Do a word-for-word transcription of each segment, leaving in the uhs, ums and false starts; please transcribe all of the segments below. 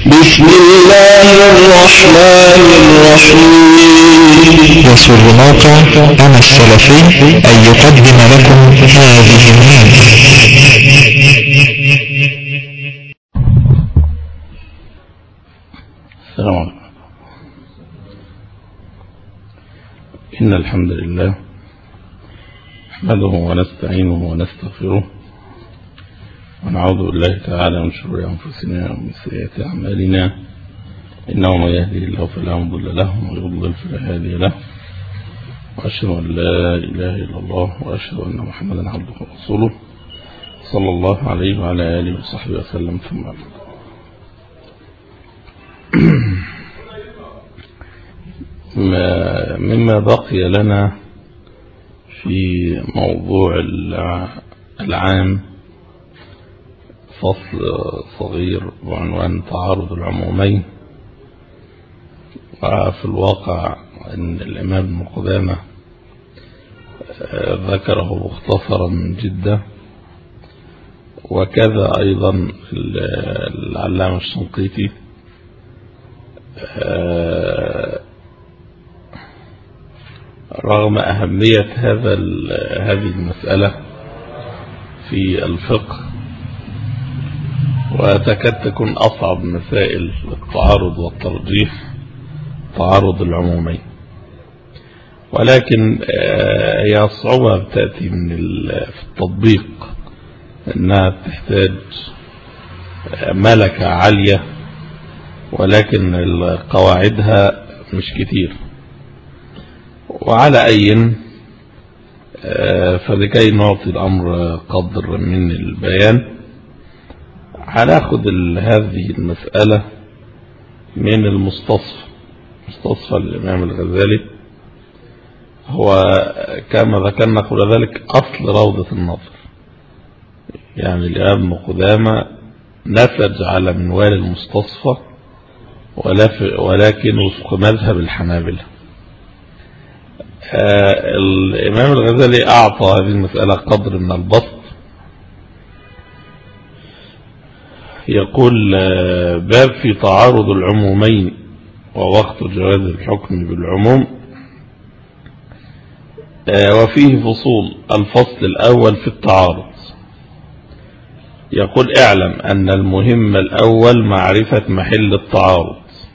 بسم الله الرحمن الرحيم. يسر موقع أنا السلفي أن يقدم لكم هذه المادة. السلام عليكم. إن الحمد لله نحمده ونستعينه ونستغفره ونعوذ بالله تعالى من شرور أنفسنا ومن سيئات أعمالنا، إنه من يهدي الله فلا مضل له ومن يضلل فلا هادي له، وأشهد أن لا إله إلا الله وأشهد أن محمدا عبده ورسوله صلى الله عليه وعلى آله وصحبه وسلم. ثم مما بقي لنا في موضوع العام فصل صغير بعنوان تعارض العمومين. وفي الواقع أن الإمام ابن قدامة ذكره مختصرا جدا، وكذا أيضا العلامة الشنقيطي رغم أهمية هذا هذه المسألة في الفقه، وتكاد تكون أصعب مسائل التعارض والترجيح تعارض العمومين، ولكن هي الصعوبة بتأتي من في التطبيق، أنها تحتاج ملكة عالية، ولكن قواعدها مش كتير. وعلى أي فلكي نعطي الأمر قدر من البيان، هناخد هذه المسألة من المستصفى مستصفى الإمام الغزالي. هو كما ذكرنا قبل ذلك أصل روضة النظر، يعني الإمام ابن قدامة نسج على منوال المستصفى ولكن وفق مذهب الحنابلة. آه الإمام الغزالي أعطى هذه المسألة قدر من البسط. يقول آه باب في تعارض العمومين ووقت جواز الحكم بالعموم، آه وفيه فصول. الفصل الأول في التعارض، يقول اعلم أن المهم الأول معرفة محل التعارض،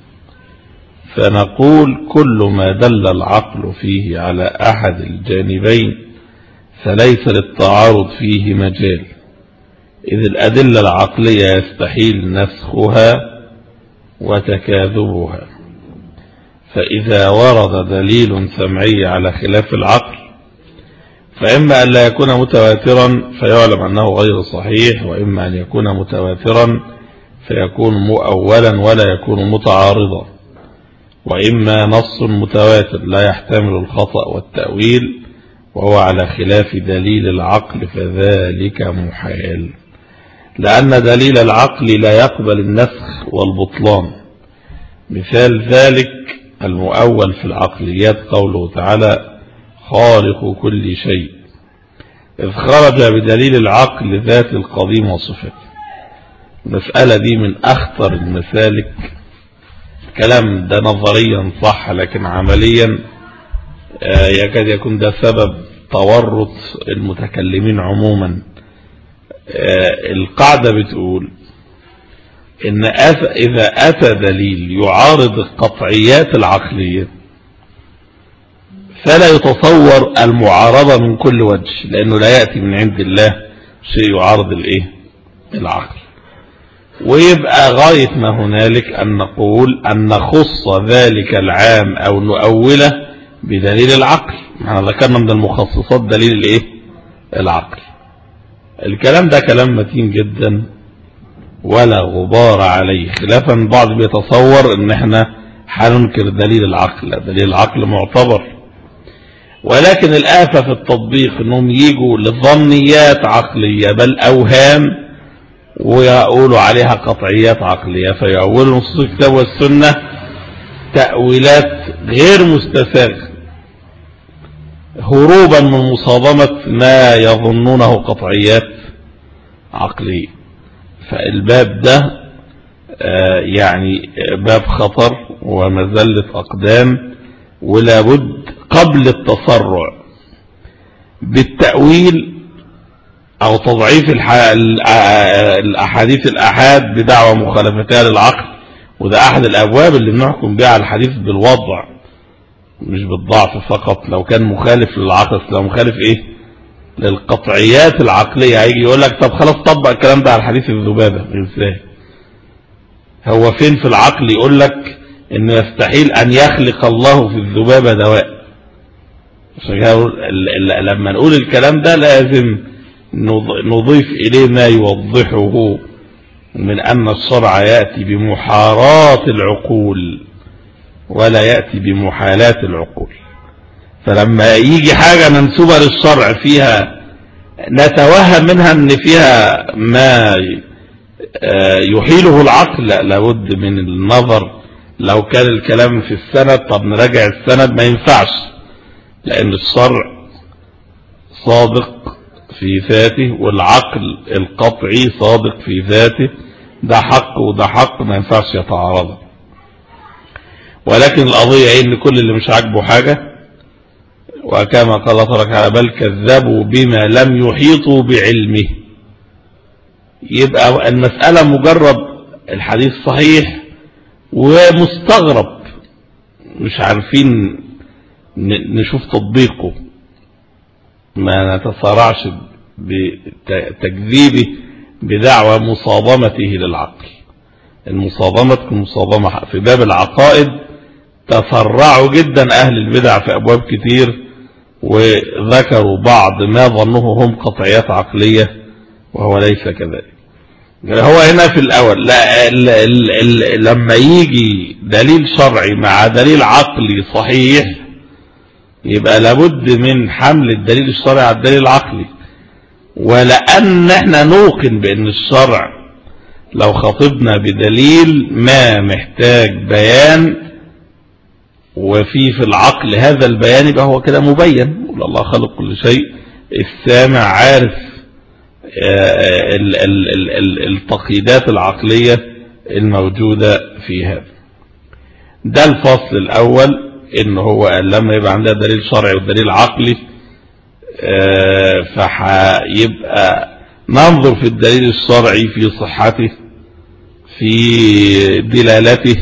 فنقول كل ما دل العقل فيه على أحد الجانبين فليس للتعارض فيه مجال، إذ الأدلة العقلية يستحيل نسخها وتكاذبها. فإذا ورد دليل سمعي على خلاف العقل، فإما أن لا يكون متواترا فيعلم أنه غير صحيح، وإما أن يكون متواترا فيكون مؤولا ولا يكون متعارضا، وإما نص متواتر لا يحتمل الخطأ والتأويل وهو على خلاف دليل العقل فذلك محال، لأن دليل العقل لا يقبل النسخ والبطلان. مثال ذلك المؤول في العقليات قوله تعالى خالق كل شيء، إذ خرج بدليل العقل ذات القديم وصفته. المسألة دي من أخطر المسالك. كلام ده نظريا صح، لكن عمليا يكاد يكون ده سبب تورط المتكلمين عموما. القاعدة بتقول إن إذا أتى دليل يعارض القطعيات العقلية فلا يتصور المعارضة من كل وجه، لأنه لا يأتي من عند الله شيء يعارض الإيه؟ العقل. ويبقى غاية ما هنالك أن نقول أن نخص ذلك العام أو نؤوله بدليل العقل. احنا ذكرنا من المخصصات دليل الإيه؟ العقل. الكلام ده كلام متين جدا ولا غبار عليه، خلافا بعض بيتصور ان احنا هننكر دليل العقل. دليل العقل معتبر، ولكن الآفة في التطبيق انهم يجوا لظنيات عقلية بل أوهام ويقولوا عليها قطعيات عقلية، فيأولوا نصوص الكتاب والسنة تأويلات غير مستساغة هروبا من مصادمة ما يظنونه قطعيات عقلية. فالباب ده يعني باب خطر ومزلة أقدام، ولا بد قبل التسرع بالتأويل أو تضعيف الأحاديث الأحاد بدعوى مخالفتها للعقل، وده أحد الأبواب اللي بنحكم بها على الحديث بالوضع مش بالضعف فقط. لو كان مخالف للعقل، لو مخالف إيه للقطعيات العقلية، هيجي يقول لك طب خلاص طبق الكلام ده على حديث الذبابة. ازاي؟ هو فين في العقل يقول لك إن يستحيل أن يخلق الله في الذبابة دواء؟ لما نقول الكلام ده لازم نضيف إليه ما يوضحه من أن الشرع يأتي بمحارات العقول ولا يأتي بمحالات العقول. فلما يجي حاجة منسوبة للشرع فيها نتوهم منها أن فيها ما يحيله العقل، لا لابد من النظر. لو كان الكلام في السند، طب نراجع السند، ما ينفعش، لأن الشرع صادق في ذاته والعقل القطعي صادق في ذاته، ده حق وده حق، ما ينفعش يتعارض. ولكن القضية ايه؟ ان كل اللي مش عاجبه حاجة، وكما قال الله تعالى بل كذبوا بما لم يحيطوا بعلمه. يبقى المسألة مجرد الحديث صحيح ومستغرب، مش عارفين نشوف تطبيقه، ما نتصارعش بتكذيبه بدعوى مصادمته للعقل. المصادمة تكون مصادمة في باب العقائد. تفرعوا جدا أهل البدع في أبواب كتير وذكروا بعض ما ظنوه هم قطعيات عقلية وهو ليس كذلك. هو هنا في الأول لا ال ال ال لما يجي دليل شرعي مع دليل عقلي صحيح، يبقى لابد من حمل الدليل الشرعي على الدليل العقلي. ولأن احنا نوقن بأن الشرع لو خاطبنا بدليل ما محتاج بيان وفي في العقل هذا البيان، يبقى هو كده مبين. الله خلق كل شيء، السامع عارف التقييدات العقلية الموجودة في هذا. ده الفصل الأول، إن هو لما يبقى عندها دليل شرعي ودليل عقلي فحيبقى ننظر في الدليل الشرعي في صحته في دلالته،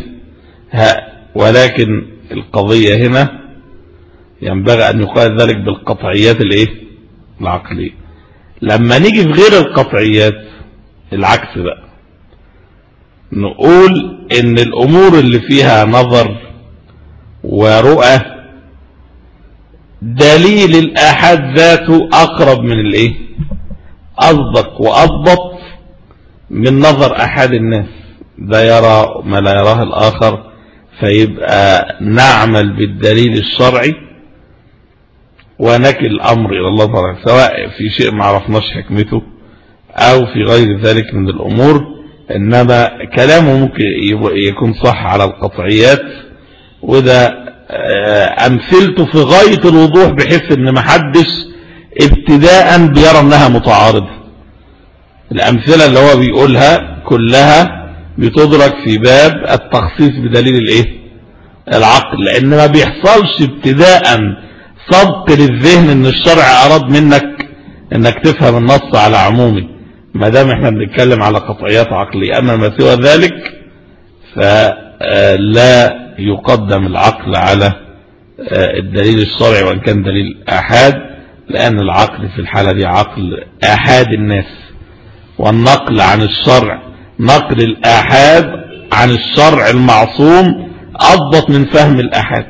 ولكن القضية هنا ينبغي أن يقال ذلك بالقطعيات الايه العقلية. لما نيجي في غير القطعيات العكس بقى، نقول ان الامور اللي فيها نظر ورؤى دليل الآحاد ذاته اقرب من الايه اصدق واضبط من نظر احد الناس. ده يرى ما لا يراه الاخر، فيبقى نعمل بالدليل الشرعي ونكل الامر الى الله تعالى، سواء في شيء ما عرفناش حكمته او في غير ذلك من الامور. انما كلامه ممكن يكون صح على القطعيات، وده امثلته في غاية الوضوح، بحيث ان ما حدش ابتداء بيرى انها متعارضة. الامثلة اللي هو بيقولها كلها بتدرك في باب التخصيص بدليل الايه العقل، لان ما بيحصلش ابتداء سبق للذهن ان الشرع اراد منك انك تفهم النص على عمومه، ما دام احنا بنتكلم على قطعيات عقلية. اما ما سوى ذلك فلا يقدم العقل على الدليل الشرعي وان كان دليل آحاد، لان العقل في الحالة دي عقل آحاد الناس، والنقل عن الشرع نقل الآحاد عن الشرع المعصوم اضبط من فهم الآحاد.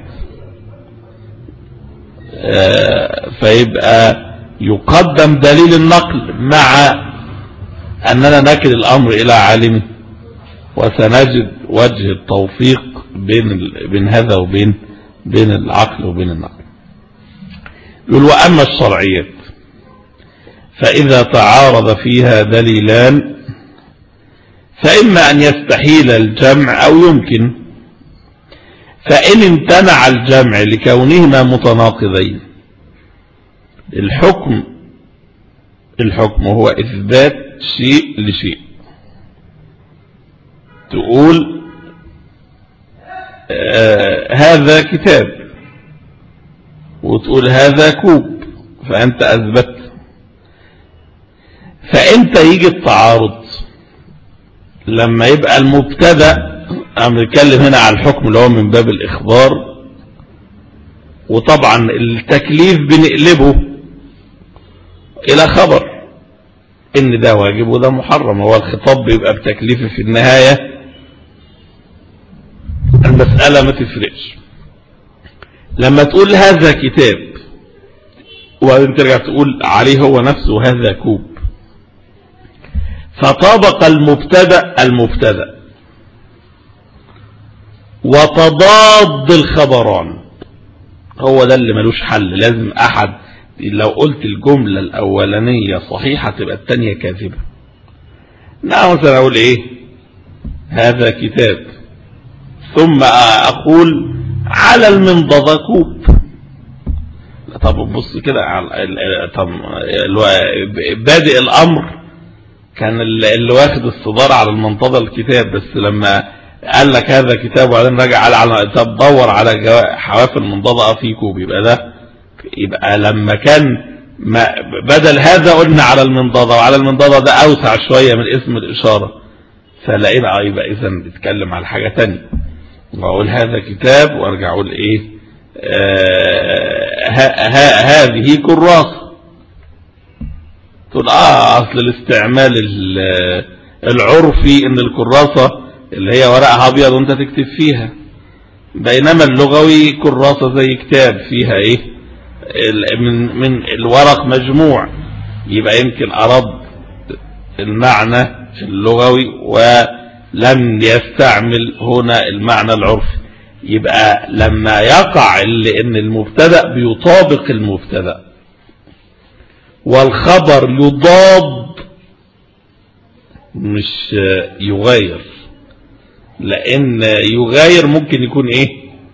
فيبقى يقدم دليل النقل مع أننا نكل الأمر إلى عالمه، وسنجد وجه التوفيق بين بين هذا وبين بين العقل وبين النقل. يقول وأما الشرعيات فإذا تعارض فيها دليلان فإما أن يستحيل الجمع أو يمكن، فإن امتنع الجمع لكونهما متناقضين. الحكم الحكم هو إثبات شيء لشيء، تقول آه هذا كتاب، وتقول هذا كوب، فأنت أثبت. فأنت يجي التعارض لما يبقى المبتدأ، أنا بنتكلم هنا على الحكم اللي هو من باب الإخبار، وطبعا التكليف بنقلبه إلى خبر إن ده واجب وده محرم، هو الخطاب بيبقى بتكليفه في النهاية، المسألة ما تفرقش. لما تقول هذا كتاب وبعدين ترجع تقول عليه هو نفسه هذا كوب، فطابق المبتدأ المبتدأ وتضاد الخبران، هو ده اللي ملوش حل. لازم أحد لو قلت الجملة الأولانية صحيحة تبقى التانية كاذبة. نعم مثلا أقول إيه هذا كتاب، ثم أقول على المنضدة كوب. طب بص كده، طب بادئ الأمر كان اللي واخد الصدارة على المنضدة الكتاب، بس لما قال لك هذا كتاب وبعدين رجع قال على طب دور على حواف المنضدة في كوب، يبقى ده يبقى لما كان ما بدل هذا قلنا على المنضدة، وعلى المنضدة ده أوسع شوية من اسم الإشارة، فلقينا يبقى إذا بيتكلم على حاجة تانية. وأقول هذا كتاب وأرجع أقول إيه آه ها ها هذه كراسة، تقول آه أصل الاستعمال العرفي إن الكراسة اللي هي ورقها أبيض وأنت تكتب فيها، بينما اللغوي كراسة زي كتاب فيها إيه من من الورق مجموع، يبقى يمكن أرد المعنى في اللغوي ولم يستعمل هنا المعنى العرفي. يبقى لما يقع اللي ان المبتدأ بيطابق المبتدأ والخبر يضاد مش يغير، لان يغير ممكن يكون ايه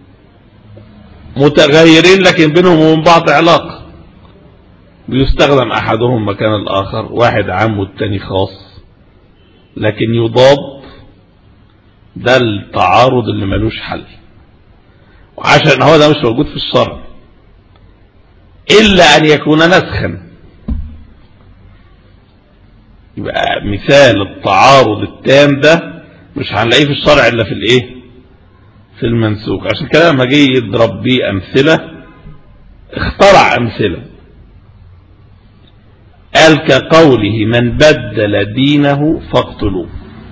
متغيرين لكن بينهم وبين بعض علاقة، بيستخدم احدهم مكان الاخر، واحد عام والتاني خاص. لكن يضاد ده التعارض اللي ملوش حل، وعشان هو ده مش موجود في الشرع الا ان يكون نسخا. يبقى مثال التعارض التام ده مش هنلاقيه في الشرع الا في الايه في المنسوخ. عشان كده لما جه يضرب بيه امثله اخترع امثله، قال كقوله من بدل دينه فاقتلوه.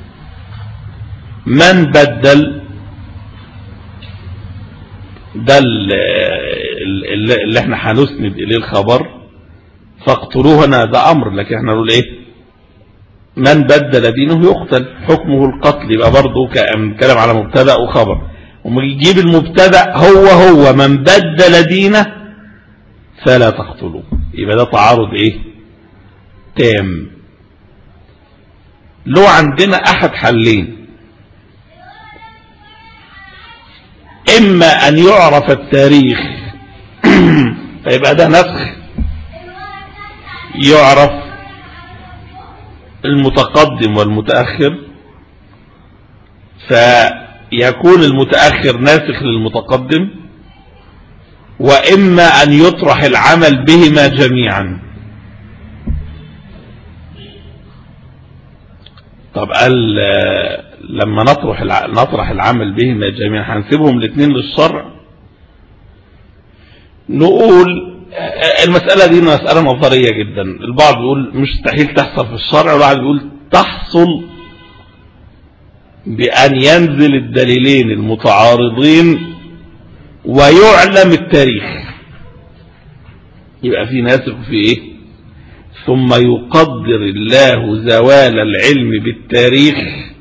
من بدل ده اللي احنا هنسند اليه الخبر، فاقتلوه هنا ده امر، لكن احنا نقول ايه من بدل دينه يقتل، حكمه القتل. يبقى برضه كلام على مبتدا وخبر، وما يجيب المبتدا هو هو من بدل دينه فلا تقتلوه، يبقى ده تعارض ايه تام. لو عندنا احد حلين، اما ان يعرف التاريخ فيبقى ده نسخ، يعرف المتقدم والمتأخر فيكون المتأخر ناسخ للمتقدم، واما ان يطرح العمل بهما جميعا. طب قال لما نطرح نطرح العمل بهما جميعا هنسيبهم الاثنين للشرع؟ نقول المسألة دي مسألة نظرية جدا. البعض يقول مستحيل تحصل في الشرع، والبعض يقول تحصل بأن ينزل الدليلين المتعارضين ويعلم التاريخ، يبقى في ناسخ وفي ايه، ثم يقدر الله زوال العلم بالتاريخ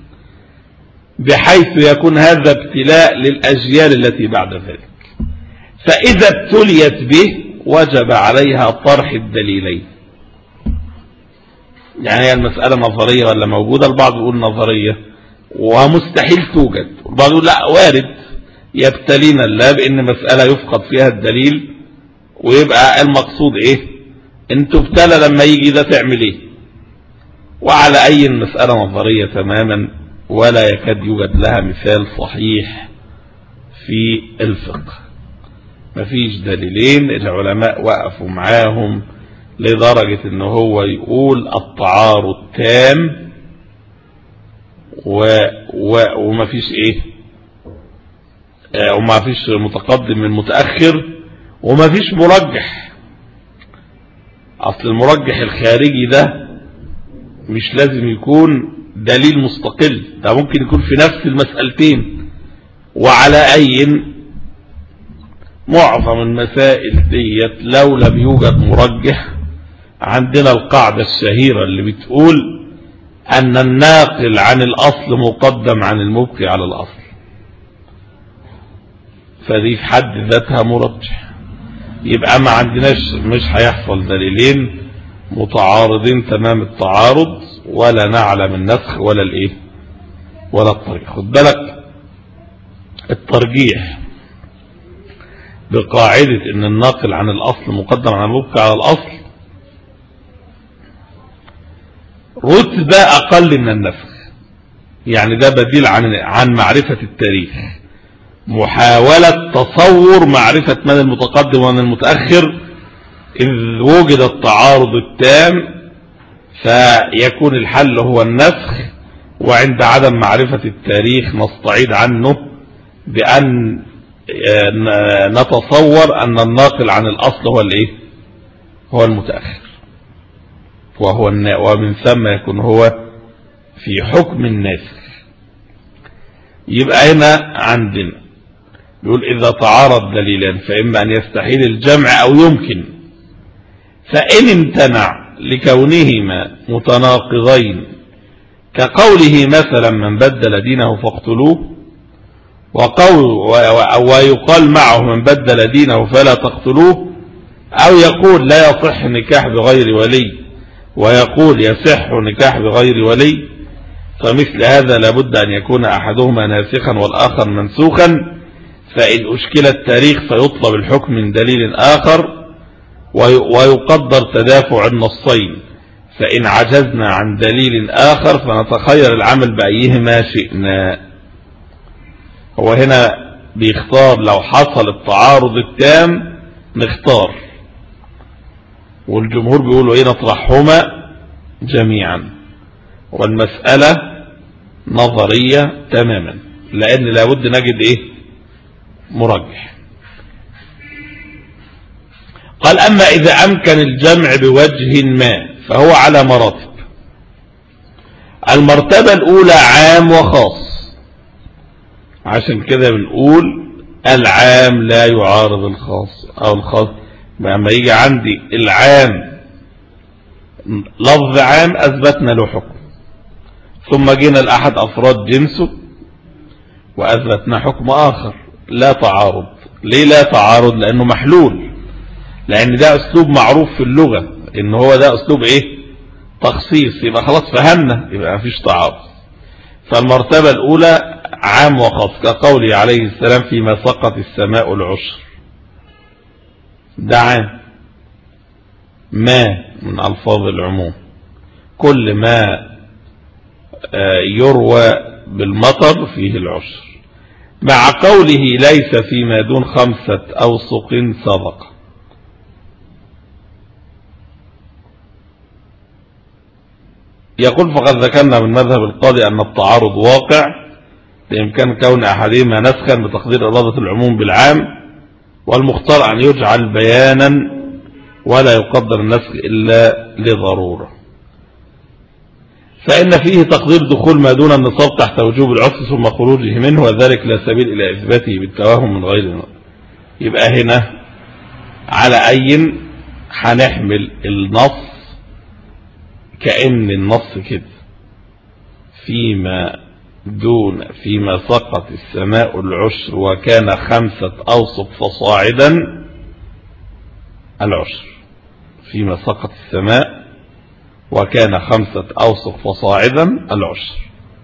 بحيث يكون هذا ابتلاء للأجيال التي بعد ذلك، فإذا ابتليت به وجب عليها طرح الدليلين. يعني هي المسألة نظرية ولا موجودة؟ البعض يقول نظرية ومستحيل توجد، البعض يقول لا وارد يبتلينا الله بأن مسألة يفقد فيها الدليل، ويبقى المقصود ايه انتوا ابتلى لما يجي ده تعمل ايه. وعلى اي المسألة نظرية تماما ولا يكاد يوجد لها مثال صحيح في الفقه. مفيش دليلين العلماء وقفوا معاهم لدرجة ان هو يقول التعارض تام و... و... ومفيش ايه ومفيش متقدم من متأخر ومفيش مرجح. اصل المرجح الخارجي ده مش لازم يكون دليل مستقل، ده ممكن يكون في نفس المسألتين. وعلى اي معظم المسائل ديت لو لم يوجد مرجح، عندنا القاعدة الشهيرة اللي بتقول ان الناقل عن الاصل مقدم عن المبقي على الاصل، فدي في حد ذاتها مرجح. يبقى ما عندناش، مش هيحصل دليلين متعارضين تمام التعارض ولا نعلم النسخ ولا الايه ولا الترجيح. خد بالك الترجيح بقاعدة ان الناقل عن الاصل مقدم عن المبقي على الاصل رتبة اقل من النسخ، يعني ده بديل عن عن معرفة التاريخ، محاولة تصور معرفة من المتقدم ومن المتأخر. إذ وجد التعارض التام فيكون الحل هو النسخ، وعند عدم معرفة التاريخ نستعيد عنه بأن نتصور أن الناقل عن الأصل هو الايه هو المتأخر، وهو ومن ثم يكون هو في حكم الناسخ. يبقى هنا عندنا يقول إذا تعارض دليلان فإما أن يستحيل الجمع أو يمكن، فإن امتنع لكونهما متناقضين كقوله مثلا من بدل دينه فاقتلوه، وقول ويقال معه من بدل دينه فلا تقتلوه، أو يقول لا يصح نكاح بغير ولي ويقول يصح نكاح بغير ولي، فمثل هذا لابد أن يكون أحدهما ناسخا والآخر منسوخا. فإن أشكل التاريخ فيطلب الحكم من دليل آخر ويقدر تدافع النصين، فإن عجزنا عن دليل آخر فنتخير العمل بأيهما شئنا. هو هنا بيختار لو حصل التعارض التام نختار، والجمهور بيقولوا ايه نطرحهما جميعا، والمسألة نظرية تماما لأن لابد نجد ايه مرجح. قال أما إذا أمكن الجمع بوجه ما فهو على مراتب. المرتبة الأولى عام وخاص، عشان كده بنقول العام لا يعارض الخاص، أو الخاص لما يجي عندي العام لفظ عام أثبتنا له حكم، ثم جينا لأحد أفراد جنسه وأثبتنا حكم آخر، لا تعارض. ليه لا تعارض؟ لأنه محلول، لأن ده أسلوب معروف في اللغة إن هو ده أسلوب إيه تخصيص، يبقى خلاص فهمنا، يبقى مفيش تعارض. فالمرتبة الأولى عام وخاص، كقوله عليه السلام فيما سقط السماء العشر، ده عام. ما من ألفاظ العموم، كل ما يروى بالمطر فيه العشر، مع قوله ليس فيما دون خمسة أوسق صدقة. يقول فقد ذكرنا من مذهب القاضي أن التعارض واقع بإمكان كون أحدهما نسخا بتقدير إرادة العموم بالعام، والمختار أن يجعل بيانا ولا يقدر النسخ إلا لضرورة، فإن فيه تقدير دخول ما دون النصاب تحت وجوب العسر ثم خروجه منه، وذلك لا سبيل إلى إثباته بالتوهم من غير نظر. يبقى هنا على أي هنحمل النص كأن النص كده فيما دون فيما سقط السماء العشر وكان خمسة أوسق فصاعدا العشر، فيما سقط السماء وكان خمسة أوسق فصاعدا العشر،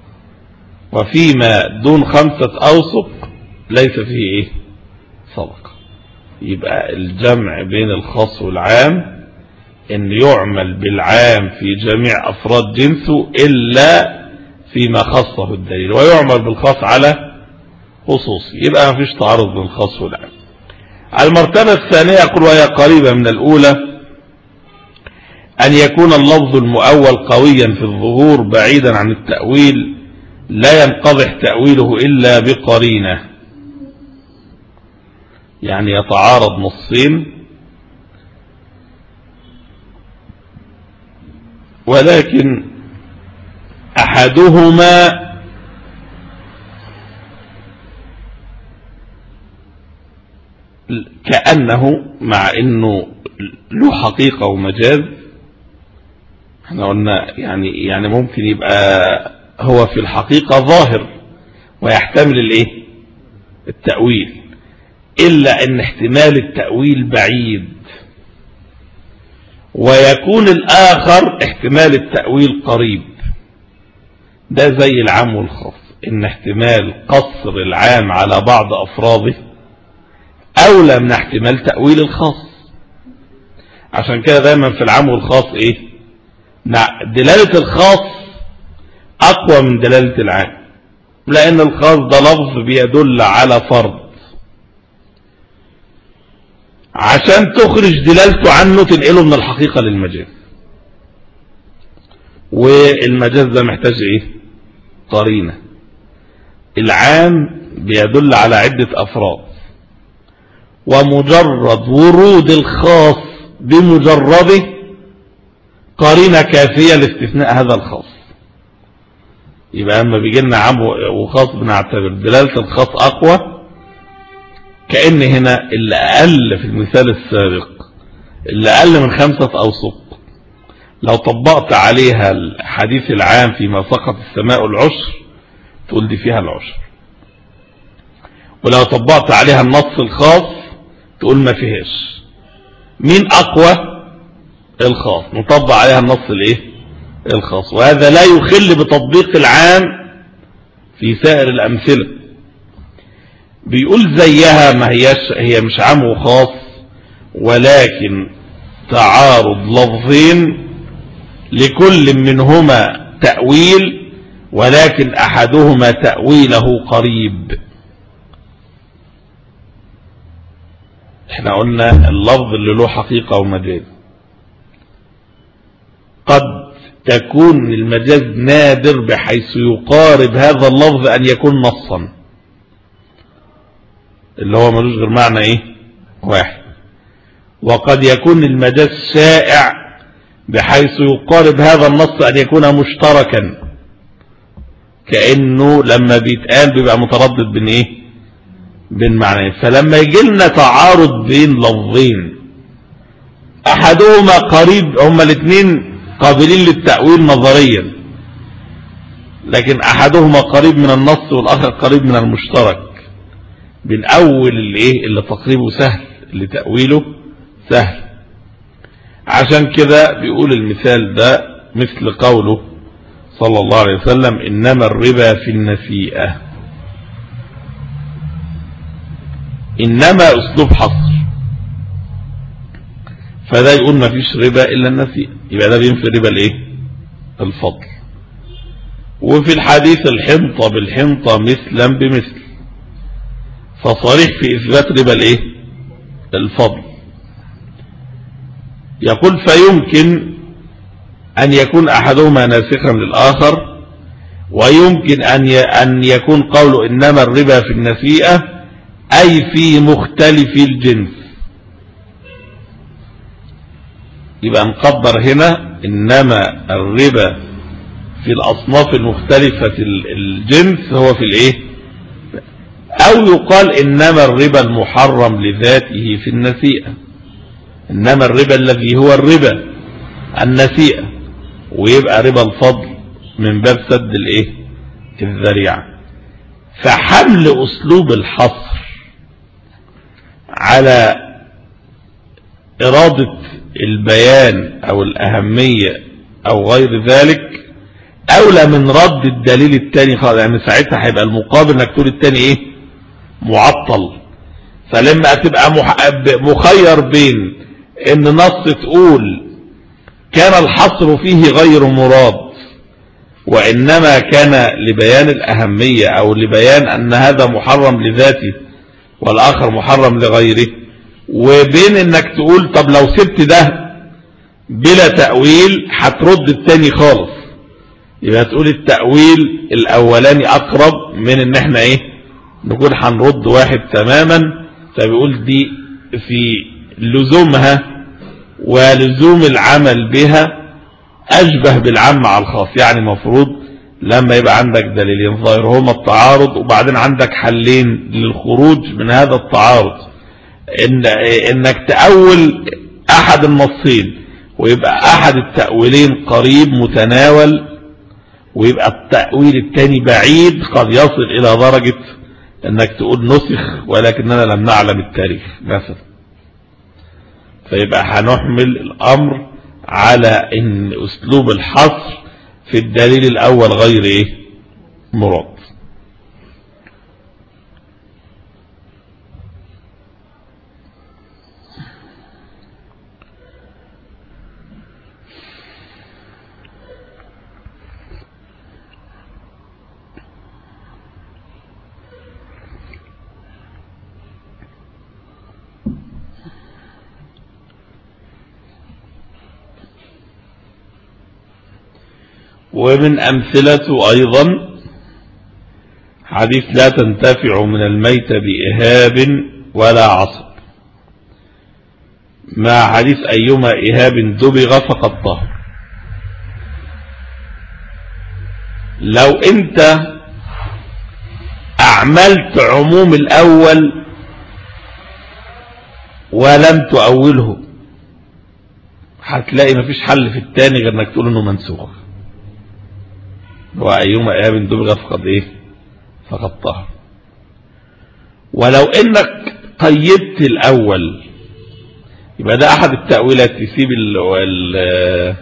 وفيما دون خمسة أوسق ليس فيه إيه صدقة. يبقى الجمع بين الخاص والعام إن يعمل بالعام في جميع أفراد جنسه إلا فيما خصه الدليل ويعمل بالخاص على خصوصي، يبقى ما فيش تعارض بين الخاص والعام. المرتبة الثانية يقول وهي قريبة من الأولى أن يكون اللفظ المؤول قويا في الظهور بعيدا عن التأويل لا ينقضح تأويله إلا بقرينة، يعني يتعارض نصين ولكن أحدهما كأنه مع أنه له حقيقة ومجاز، احنا قلنا يعني يعني ممكن يبقى هو في الحقيقة ظاهر ويحتمل الايه التأويل، إلا أن احتمال التأويل بعيد، ويكون الآخر احتمال التأويل قريب. ده زي العام والخاص، إن احتمال قصر العام على بعض أفراده أولى من احتمال تأويل الخاص. عشان كده دايما في العام والخاص إيه؟ دلالة الخاص أقوى من دلالة العام، لأن الخاص ده لفظ بيدل على فرض، عشان تخرج دلالته عنه تنقله من الحقيقة للمجاز، والمجاز ده محتاج ايه؟ قرينة. العام بيدل على عدة أفراد، ومجرد ورود الخاص بمجرده قرينة كافية لاستثناء هذا الخاص. يبقى اما بيجي لنا عام وخاص بنعتبر دلالة الخاص أقوى، كأن هنا اللي أقل في المثال السابق اللي أقل من خمسة أوسق لو طبقت عليها الحديث العام فيما سقط السماء العشر تقول دي فيها العشر، ولو طبقت عليها النص الخاص تقول ما فيهاش. مين أقوى؟ الخاص، نطبق عليها النص الايه الخاص، وهذا لا يخل بتطبيق العام في سائر الأمثلة. بيقول زيها ما هيش هي مش عام وخاص، ولكن تعارض لفظين لكل منهما تأويل، ولكن أحدهما تأويله قريب. احنا قلنا اللفظ اللي له حقيقة ومجاز، قد تكون المجاز نادر بحيث يقارب هذا اللفظ أن يكون نصا، اللي هو ملوش غير معنى ايه واحد، وقد يكون المجاز شائع بحيث يقارب هذا النص أن يكون مشتركا، كأنه لما بيتقال بيبقى متردد بين ايه بين معنى. فلما يجي لنا تعارض بين لفظين احدهما قريب، هما الاثنين قابلين للتأويل نظريا، لكن احدهما قريب من النص والاخر قريب من المشترك، بنأول اللي ايه اللي تقريبه سهل اللي تأويله سهل. عشان كده بيقول المثال ده مثل قوله صلى الله عليه وسلم إنما الربا في النسيئة. إنما أسلوب حصر، فده يقول ما فيش ربا إلا النسيئة، يبقى ده بينفي ربا الايه الفضل. وفي الحديث الحنطة بالحنطة مثلا بمثل، فصريح في إثبات ربا الايه الفضل. يقول فيمكن أن يكون أحدهما ناسخا للآخر، ويمكن أن يكون قوله إنما الربا في النسيئة أي في مختلف الجنس. يبقى نقدر هنا إنما الربا في الأصناف المختلفة الجنس هو في الإيه، أو يقال إنما الربا المحرم لذاته في النسيئة، إنما الربا الذي هو الربا النسيئة، ويبقى ربا الفضل من باب سد الايه الذريعة. فحمل أسلوب الحصر على إرادة البيان أو الأهمية أو غير ذلك أولى من رد الدليل التاني خالص، يعني ساعتها هيبقى المقابل انك تقول التاني ايه معطل. فلما تبقى مخير بين ان نص تقول كان الحصر فيه غير مراد، وإنما كان لبيان الأهمية أو لبيان أن هذا محرم لذاته والآخر محرم لغيره، وبين انك تقول طب لو سبت ده بلا تأويل هترد التاني خالص، يبقى تقول التأويل الأولاني أقرب من ان احنا ايه نقول هنرد واحد تماما. فبيقول دي في لزومها ولزوم العمل بها أشبه بالعام على الخاص. يعني مفروض لما يبقى عندك دليلين ظاهرهما التعارض وبعدين عندك حلين للخروج من هذا التعارض، إن إنك تأول أحد النصين ويبقى أحد التأويلين قريب متناول، ويبقى التأويل الثاني بعيد قد يصل إلى درجة إنك تقول نسخ ولكننا لم نعلم التاريخ مثلا. فيبقى هنحمل الأمر على إن أسلوب الحصر في الدليل الأول غير إيه مراد. ومن أمثلته أيضا حديث لا تنتفع من الميت بإهاب ولا عصب، مع حديث أيما إهاب دبغ فقد طهر. لو أنت أعملت عموم الأول ولم تؤوله هتلاقي مفيش حل في الثاني غير انك تقول انه منسوخ. وأيما إهاب دبغ فقد إيه فقد طهر. ولو إنك قيدت الأول يبقى ده أحد التأويلات، تسيب ال ال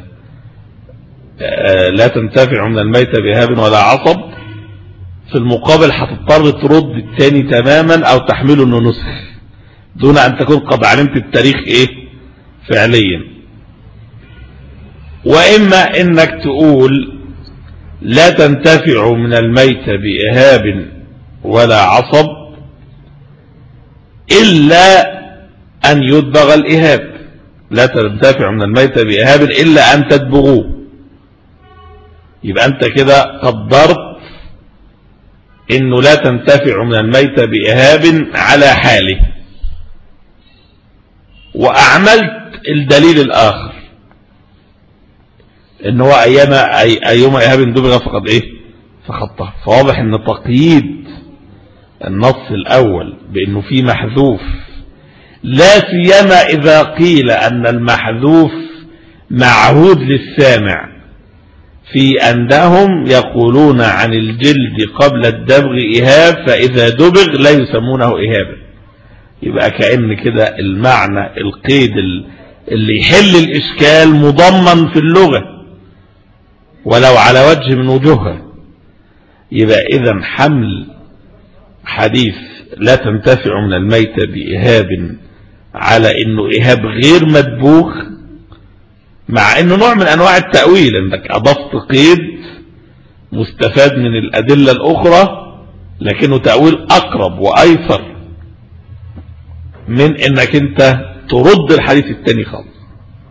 لا تنتفع من الميت بإهاب ولا عصب، في المقابل هتضطر ترد الثاني تماما أو تحمله إنه نسخ دون أن تكون قد علمت التاريخ إيه فعليا. وإما إنك تقول لا تنتفع من الميت بإهاب ولا عصب إلا أن يدبغ الإهاب، لا تنتفع من الميت بإهاب إلا أن تدبغوه. يبقى أنت كده قدرت إنه لا تنتفع من الميت بإهاب على حاله، وأعملت الدليل الآخر إن هو أيما أي أيما إهاب دبغ فقد إيه فقد طهر. فواضح إن تقييد النص الأول بإنه فيه محذوف، لا سيما إذا قيل أن المحذوف معهود للسامع، في أنهم يقولون عن الجلد قبل الدبغ إهاب، فإذا دبغ لا يسمونه إهابا. يبقى كأن كده المعنى القيد اللي يحل الإشكال مضمن في اللغة ولو على وجه من وجوهها. يبقى إذن حمل حديث لا تنتفع من الميت بإهاب على إنه إهاب غير مدبوغ، مع إنه نوع من أنواع التأويل، إنك أضفت قيد مستفاد من الأدلة الأخرى، لكنه تأويل أقرب وأيسر من إنك أنت ترد الحديث التاني خالص.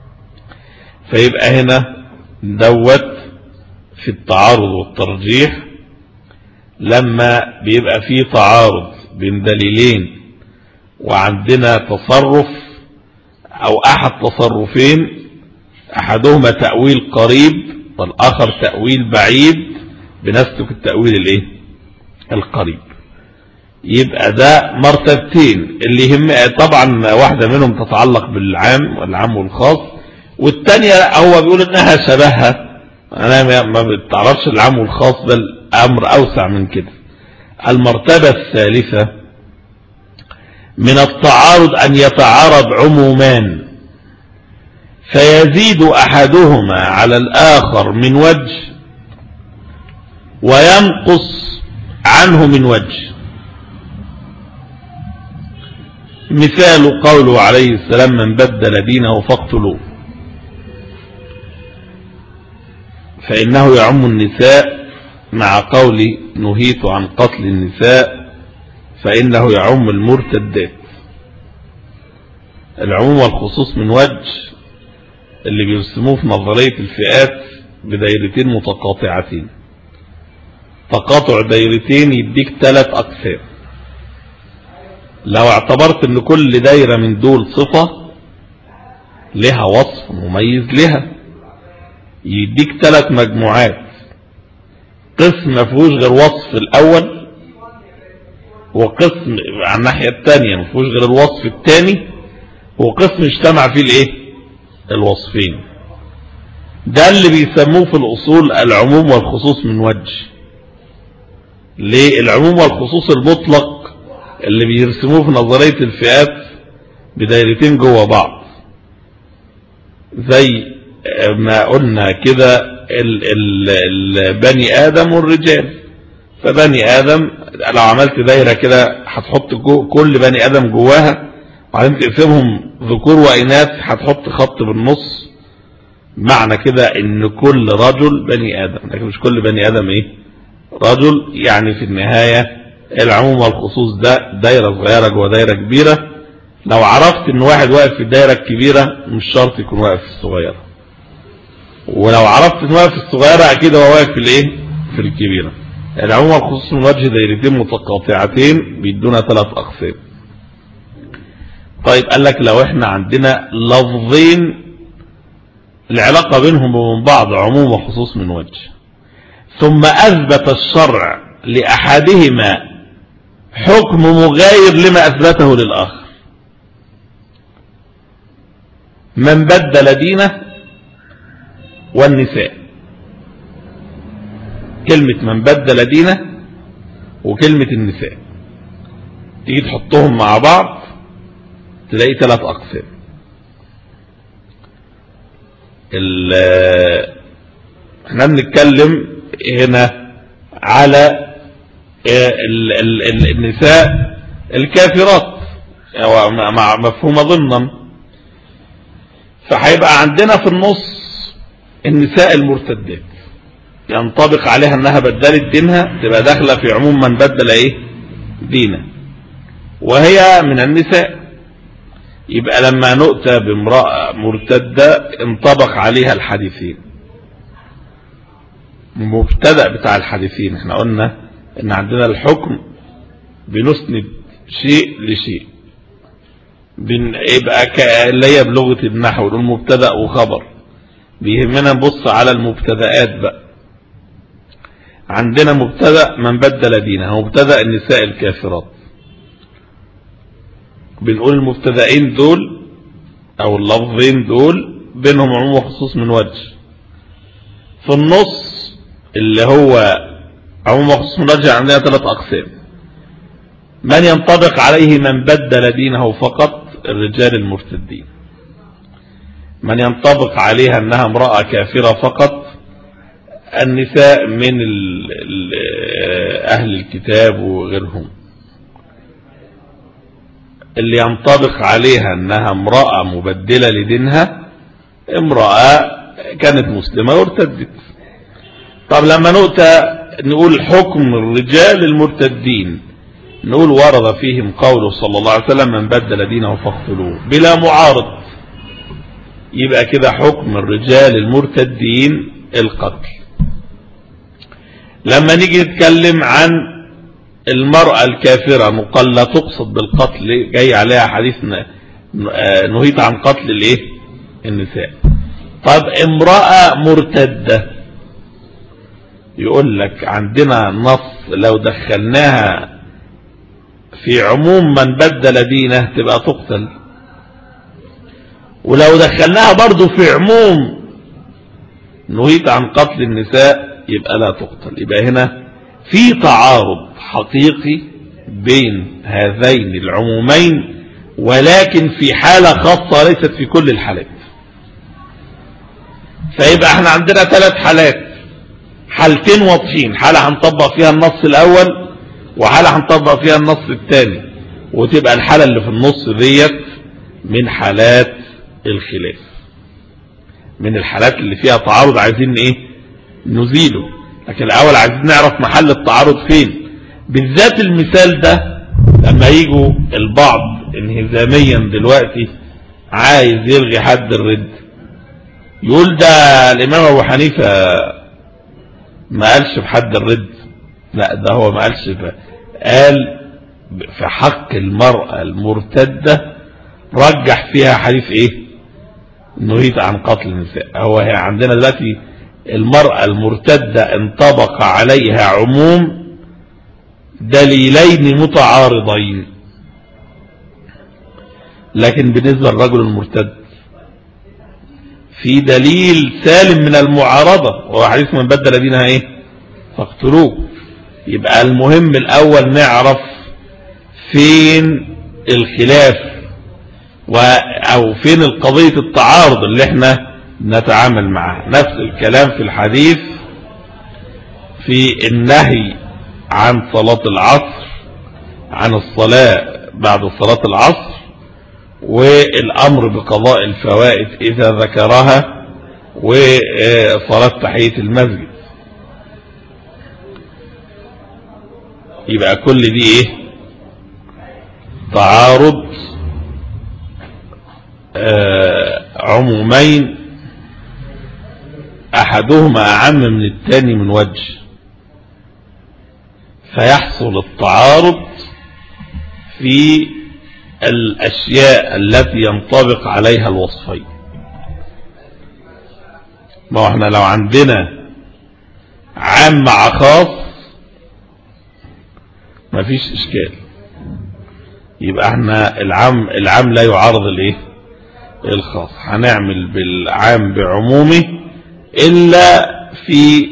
فيبقى هنا دوت في التعارض والترجيح، لما بيبقى فيه تعارض بين دليلين وعندنا تصرف أو أحد تصرفين، أحدهما تأويل قريب والآخر تأويل بعيد، بنسلك التأويل الايه القريب. يبقى ده مرتبتين، اللي يهم طبعا واحدة منهم تتعلق بالعام والعام والخاص، والتانية هو بيقول انها شبهها. انا ما بتعرفش العام والخاص، بل امر اوسع من كده. المرتبة الثالثة من التعارض ان يتعارض عمومان فيزيد احدهما على الاخر من وجه وينقص عنه من وجه. مثال قوله عليه السلام من بدل دينه فاقتلوه. فإنه يعم النساء مع قول نهيت عن قتل النساء، فإنه يعم المرتدات. العموم والخصوص من وجه اللي بيرسموه في نظرية الفئات بدايرتين متقاطعتين. تقاطع دايرتين يديك ثلاث أقسام. لو اعتبرت ان كل دايرة من دول صفة لها وصف مميز لها، يديك ثلاث مجموعات. قسم ما فيهوش غير وصف الاول، وقسم على الناحية الثانية ما فيهوش غير الوصف الثاني، وقسم اجتمع فيه الايه الوصفين. ده اللي بيسموه في الاصول العموم والخصوص من وجه. ليه؟ العموم والخصوص المطلق اللي بيرسموه في نظرية الفئات بدايرتين جوه بعض، زي ما قلنا كده البني آدم والرجال. فبني آدم لو عملت دايرة كده هتحط كل بني آدم جواها، وبعدين تقسمهم ذكور وإناث هتحط خط بالنص، معنى كده ان كل رجل بني آدم، لكن مش كل بني آدم ايه رجل. يعني في النهاية العموم والخصوص ده دايرة صغيرة جوه دايرة كبيرة. لو عرفت ان واحد واقف في الدايرة الكبيرة مش شرط يكون واقف في الصغيرة، ولو عرفت ان واقف في الصغيرة اكيد هو واقف في الايه في الكبيرة. العموم والخصوص من وجه دايرتين متقاطعتين بيدونا ثلاث اقسام. طيب قال لك لو احنا عندنا لفظين العلاقة بينهم وبين بعض عموم وخصوص من وجه، ثم اثبت الشرع لاحدهما حكم مغاير لما اثبته للاخر. من بدل دينه والنساء. كلمة من بدل دينه وكلمة النساء تيجي تحطهم مع بعض تلاقي ثلاث اقسام. احنا بنتكلم هنا على ال ال ال النساء الكافرات مع مفهومة ضمنا، فهيبقى عندنا في النص النساء المرتدات ينطبق عليها انها بدلت دينها، تبقى داخله في عموم من بدل ايه دينه، وهي من النساء. يبقى لما نؤتى بامرأة مرتدة انطبق عليها الحديثين. المبتدأ بتاع الحديثين احنا قلنا ان عندنا الحكم بنسند شيء لشيء، يبقى اللي هي بلغة النحو نقول مبتدأ وخبر. بيهمنا نبص على المبتدأات بقى. عندنا مبتدأ من بدل دينه، مبتدأ النساء الكافرات. بنقول المبتدأين دول او اللفظين دول بينهم عموم وخصوص من وجه. في النص اللي هو عموم وخصوص من وجه عندنا ثلاث اقسام. من ينطبق عليه من بدل دينه فقط الرجال المرتدين. من ينطبق عليها انها امرأة كافرة فقط النساء من ال ال اهل الكتاب وغيرهم. اللي ينطبق عليها انها امرأة مبدلة لدينها امرأة كانت مسلمة وارتدت. طب لما نؤتى نقول حكم الرجال المرتدين، نقول ورد فيهم قوله صلى الله عليه وسلم من بدل دينه فاقتلوه بلا معارض. يبقى كده حكم الرجال المرتدين القتل. لما نيجي نتكلم عن المرأة الكافرة نقول لا تقصد بالقتل، جاي عليها حديث نهيت عن قتل الايه النساء. طب امرأة مرتدة يقول لك عندنا نص لو دخلناها في عموم من بدل دينه تبقى تقتل، ولو دخلناها برضو في عموم نهيت عن قتل النساء يبقى لا تقتل. يبقى هنا في تعارض حقيقي بين هذين العمومين، ولكن في حالة خاصة ليست في كل الحالات. فيبقى احنا عندنا ثلاث حالات، حالتين واضحين، حالة هنطبق فيها النص الاول وحالة هنطبق فيها النص الثاني، وتبقى الحالة اللي في النص ديت من حالات الخلاف، من الحالات اللي فيها تعارض عايزين ايه نزيله. لكن الأول عايزين نعرف محل التعارض فين، بالذات المثال ده لما يجوا البعض انهزاميا دلوقتي عايز يلغي حد الرد، يقول ده الإمام أبو حنيفة ما قالش بحد الرد. لا، ده هو ما قالش، قال في حق المرأة المرتدة رجح فيها حديث ايه؟ نهيت عن قتل النساء. هو عندنا دلوقتي المرأة المرتدة انطبق عليها عموم دليلين متعارضين، لكن بالنسبة للرجل المرتد في دليل سالم من المعارضة، وهو حديث من بدل دينها ايه؟ فاقتلوه. يبقى المهم الأول نعرف فين الخلاف أو فين القضية التعارض اللي احنا نتعامل معها. نفس الكلام في الحديث في النهي عن صلاة العصر، عن الصلاة بعد صلاة العصر، والأمر بقضاء الفوائد إذا ذكرها، وصلاة تحية المسجد. يبقى كل دي ايه؟ تعارض آه عمومين احدهما اعم من الثاني من وجه، فيحصل التعارض في الاشياء التي ينطبق عليها الوصفين. ما احنا لو عندنا عام مع خاص مفيش اشكال، يبقى احنا العام العام لا يعارض الايه؟ الخاص. هنعمل بالعام بعمومه الا في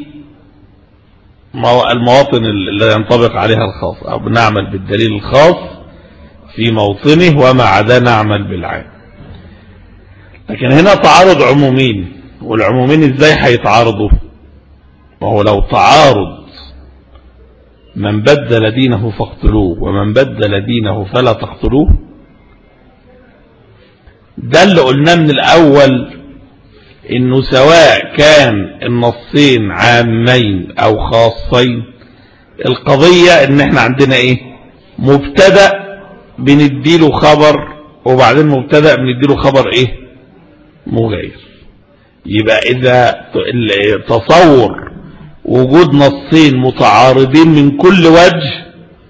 المواطن اللي ينطبق عليها الخاص، او بنعمل بالدليل الخاص في موطنه، وما عدا نعمل بالعام. لكن هنا تعارض عمومين، والعمومين ازاي هيتعارضوا؟ وهو لو تعارض من بدل دينه فاقتلوه ومن بدل دينه فلا تقتلوه، ده اللي قلناه من الأول، انه سواء كان النصين عامين او خاصين، القضية ان احنا عندنا ايه؟ مبتدأ بنديله خبر، وبعدين مبتدأ بنديله خبر ايه؟ مغاير. يبقى اذا تصور وجود نصين متعارضين من كل وجه،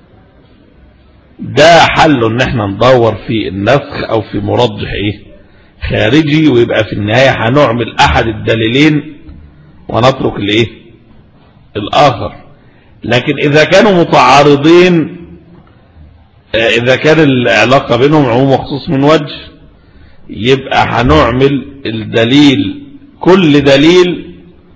ده حله ان احنا ندور في النسخ او في مرجح ايه؟ خارجي، ويبقى في النهاية هنعمل احد الدليلين ونترك الايه؟ الاخر. لكن اذا كانوا متعارضين، اذا كان العلاقة بينهم عموم وخصوص من وجه، يبقى هنعمل الدليل كل دليل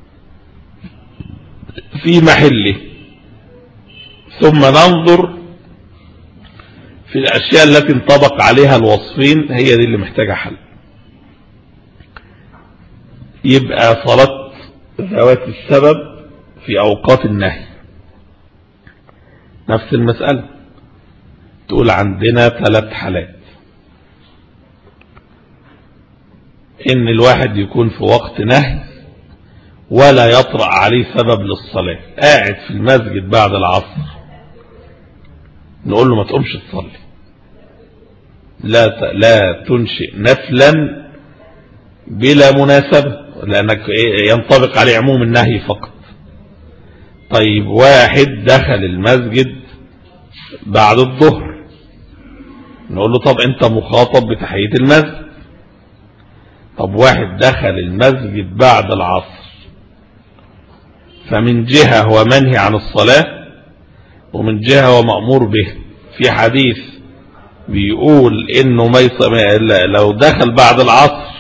في محله، ثم ننظر في الاشياء التي انطبق عليها الوصفين، هي دي اللي محتاجة حل. يبقى صلاة ذوات السبب في اوقات النهي نفس المسألة. تقول عندنا ثلاث حالات: ان الواحد يكون في وقت نهي ولا يطرأ عليه سبب للصلاة، قاعد في المسجد بعد العصر، نقول له ما تقومش تصلي، لا لا تنشئ نفلا بلا مناسبة، لأنك ينطبق عليه عموم النهي فقط. طيب واحد دخل المسجد بعد الظهر، نقول له طب انت مخاطب بتحية المسجد. طب واحد دخل المسجد بعد العصر، فمن جهة هو منهي عن الصلاة، ومن جهة هو مأمور به. في حديث بيقول انه ما لو دخل بعد العصر،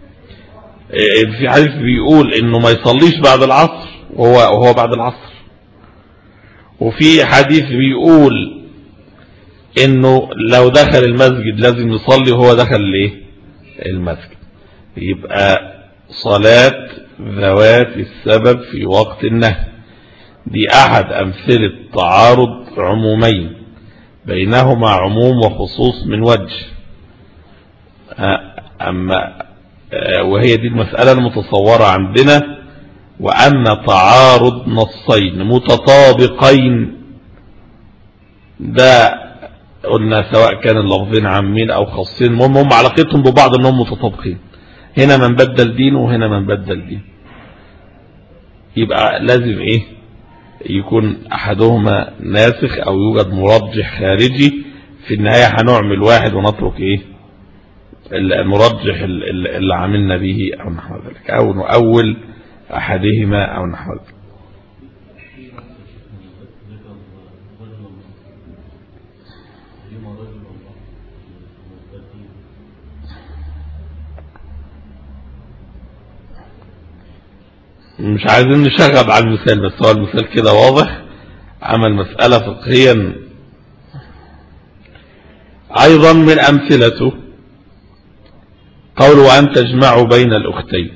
في حديث بيقول انه ما يصليش بعد العصر وهو وهو بعد العصر، وفي حديث بيقول انه لو دخل المسجد لازم يصلي وهو دخل الايه؟ المسجد. يبقى صلاة ذوات السبب في وقت النهي دي احد امثلة تعارض عمومين بينهما عموم وخصوص من وجه. اما وهي دي المسألة المتصورة عندنا وأما تعارض نصين متطابقين ده قلنا سواء كان اللفظين عامين أو خاصين، هم هم علاقتهم ببعض أنهم متطابقين، هنا من بدل دينه وهنا من بدل دين، يبقى لازم إيه يكون أحدهما ناسخ أو يوجد مرجح خارجي. في النهاية هنعمل واحد ونترك إيه المرجح اللي عملنا به أو نحو ذلك، أو نؤول أحدهما أو نحو ذلك. مش عايزين نشغب على المثال، بس هو المثال كده واضح، عمل مسألة فقهيا. أيضا من أمثلته قول وأن تجمعوا بين الأختين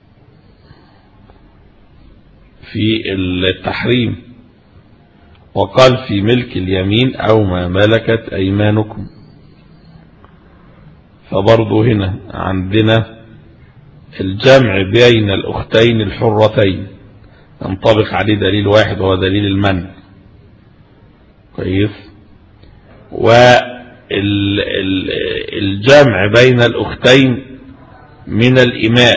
في التحريم، وقال في ملك اليمين أو ما ملكت أيمانكم. فبرضو هنا عندنا الجمع بين الأختين الحرتين ينطبق عليه دليل واحد وهو دليل المنع، كويس. والجمع بين الأختين من الإماء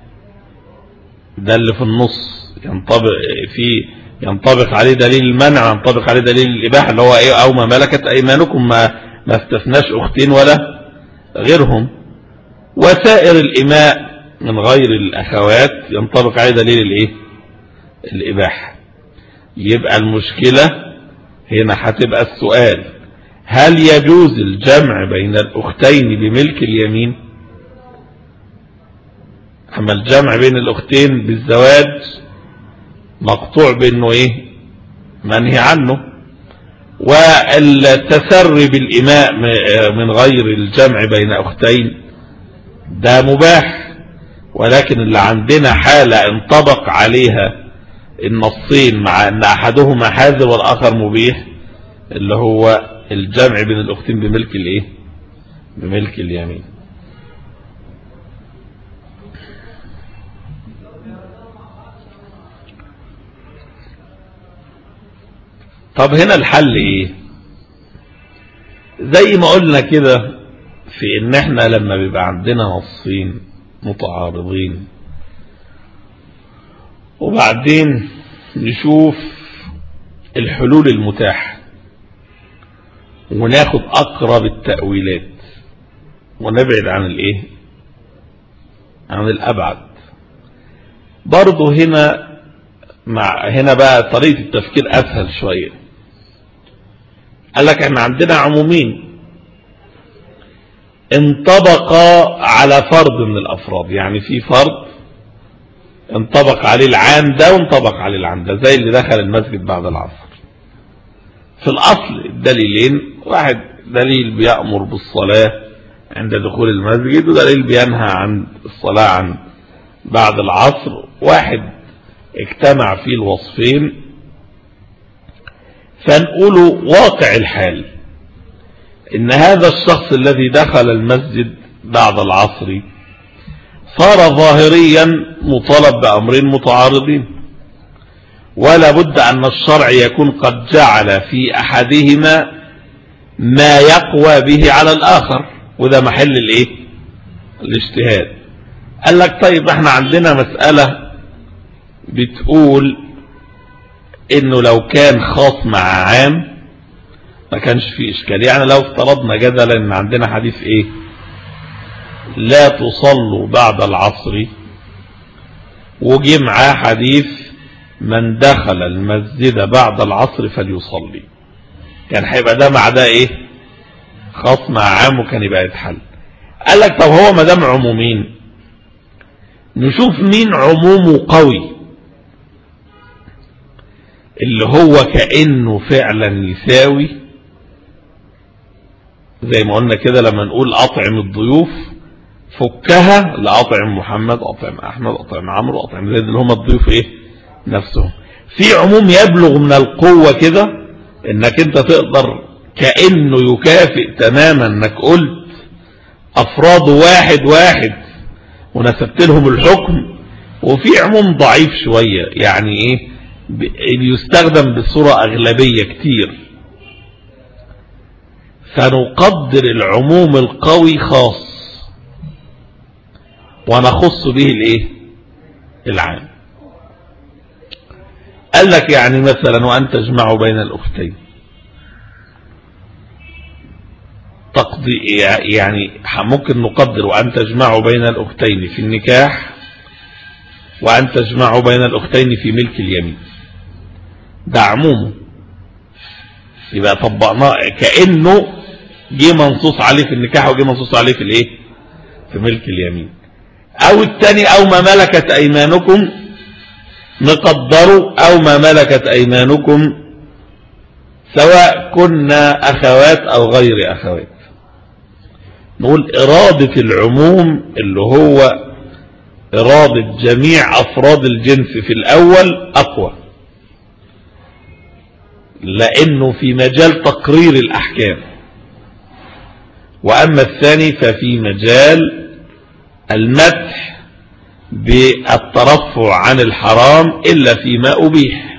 ده اللي في النص ينطبق فيه ينطبق عليه دليل المنع وينطبق عليه دليل الإباحة اللي هو إيه أو ما ملكت أيمانكم، ما ما استثناش أختين ولا غيرهم. وسائر الإماء من غير الأخوات ينطبق عليه دليل الإيه الإباحة. يبقى المشكلة هنا هتبقى السؤال: هل يجوز الجمع بين الأختين بملك اليمين؟ أما الجمع بين الأختين بالزواج مقطوع بأنه إيه منهي عنه، والتسري بالإماء من غير الجمع بين أختين ده مباح. ولكن اللي عندنا حالة انطبق عليها النصين مع أن أحدهما حاذر والآخر مبيح، اللي هو الجمع بين الأختين بملك الإيه بملك اليمين. طب هنا الحل ايه؟ زي ما قلنا كده في ان احنا لما بيبقى عندنا نصين متعارضين وبعدين نشوف الحلول المتاحة وناخد اقرب التأويلات ونبعد عن الايه عن الابعد. برضو هنا مع هنا بقى طريقة التفكير اسهل شوية. قال لك احنا عندنا عمومين انطبقا على فرد من الافراد، يعني في فرد انطبق عليه العام ده وانطبق عليه العام ده، زي اللي دخل المسجد بعد العصر. في الاصل الدليلين، واحد دليل بيأمر بالصلاة عند دخول المسجد، ودليل بينهى عن الصلاة عن بعد العصر، واحد اجتمع فيه الوصفين. فنقول واقع الحال ان هذا الشخص الذي دخل المسجد بعد العصر صار ظاهريا مطالب بأمرين متعارضين، ولا بد أن الشرع يكون قد جعل في أحدهما ما يقوى به على الآخر، وده محل الايه الاجتهاد. قال لك طيب احنا عندنا مسألة بتقول انه لو كان خاص مع عام ما كانش فيه اشكال. يعني لو افترضنا جدلا ان عندنا حديث ايه لا تصلوا بعد العصر، وجي معاه حديث من دخل المسجد بعد العصر فليصلي، كان هيبقى ده مع ده ايه خاص مع عام وكان يبقى يتحل. قال لك طب هو ما دام عمومين نشوف مين عمومه قوي، اللي هو كأنه فعلا يساوي، زي ما قلنا كده لما نقول أطعم الضيوف فكها لأطعم محمد أطعم أحمد أطعم عمرو أطعم زيد، اللي هم الضيوف إيه نفسهم. في عموم يبلغ من القوة كده إنك أنت تقدر كأنه يكافئ تماما إنك قلت أفراد واحد واحد ونسبت لهم الحكم، وفي عموم ضعيف شوية، يعني ايه بيستخدم بصورة اغلبية كتير، فنقدر العموم القوي خاص ونخص به الايه العام. قال لك يعني مثلا وأن تجمعوا بين الأختين، تقضي يعني ممكن نقدر وأن تجمعوا بين الأختين في النكاح، وأن تجمعوا بين الأختين في ملك اليمين، ده عمومه، يبقى طبقناه كأنه جه منصوص عليه في النكاح وجه منصوص عليه في الايه في ملك اليمين. او الثاني او ما ملكت ايمانكم، نقدروا او ما ملكت ايمانكم سواء كنا اخوات او غير اخوات. نقول ارادة العموم اللي هو ارادة جميع افراد الجنس في الاول اقوى، لانه في مجال تقرير الاحكام، واما الثاني ففي مجال المدح بالترفع عن الحرام الا فيما ابيح.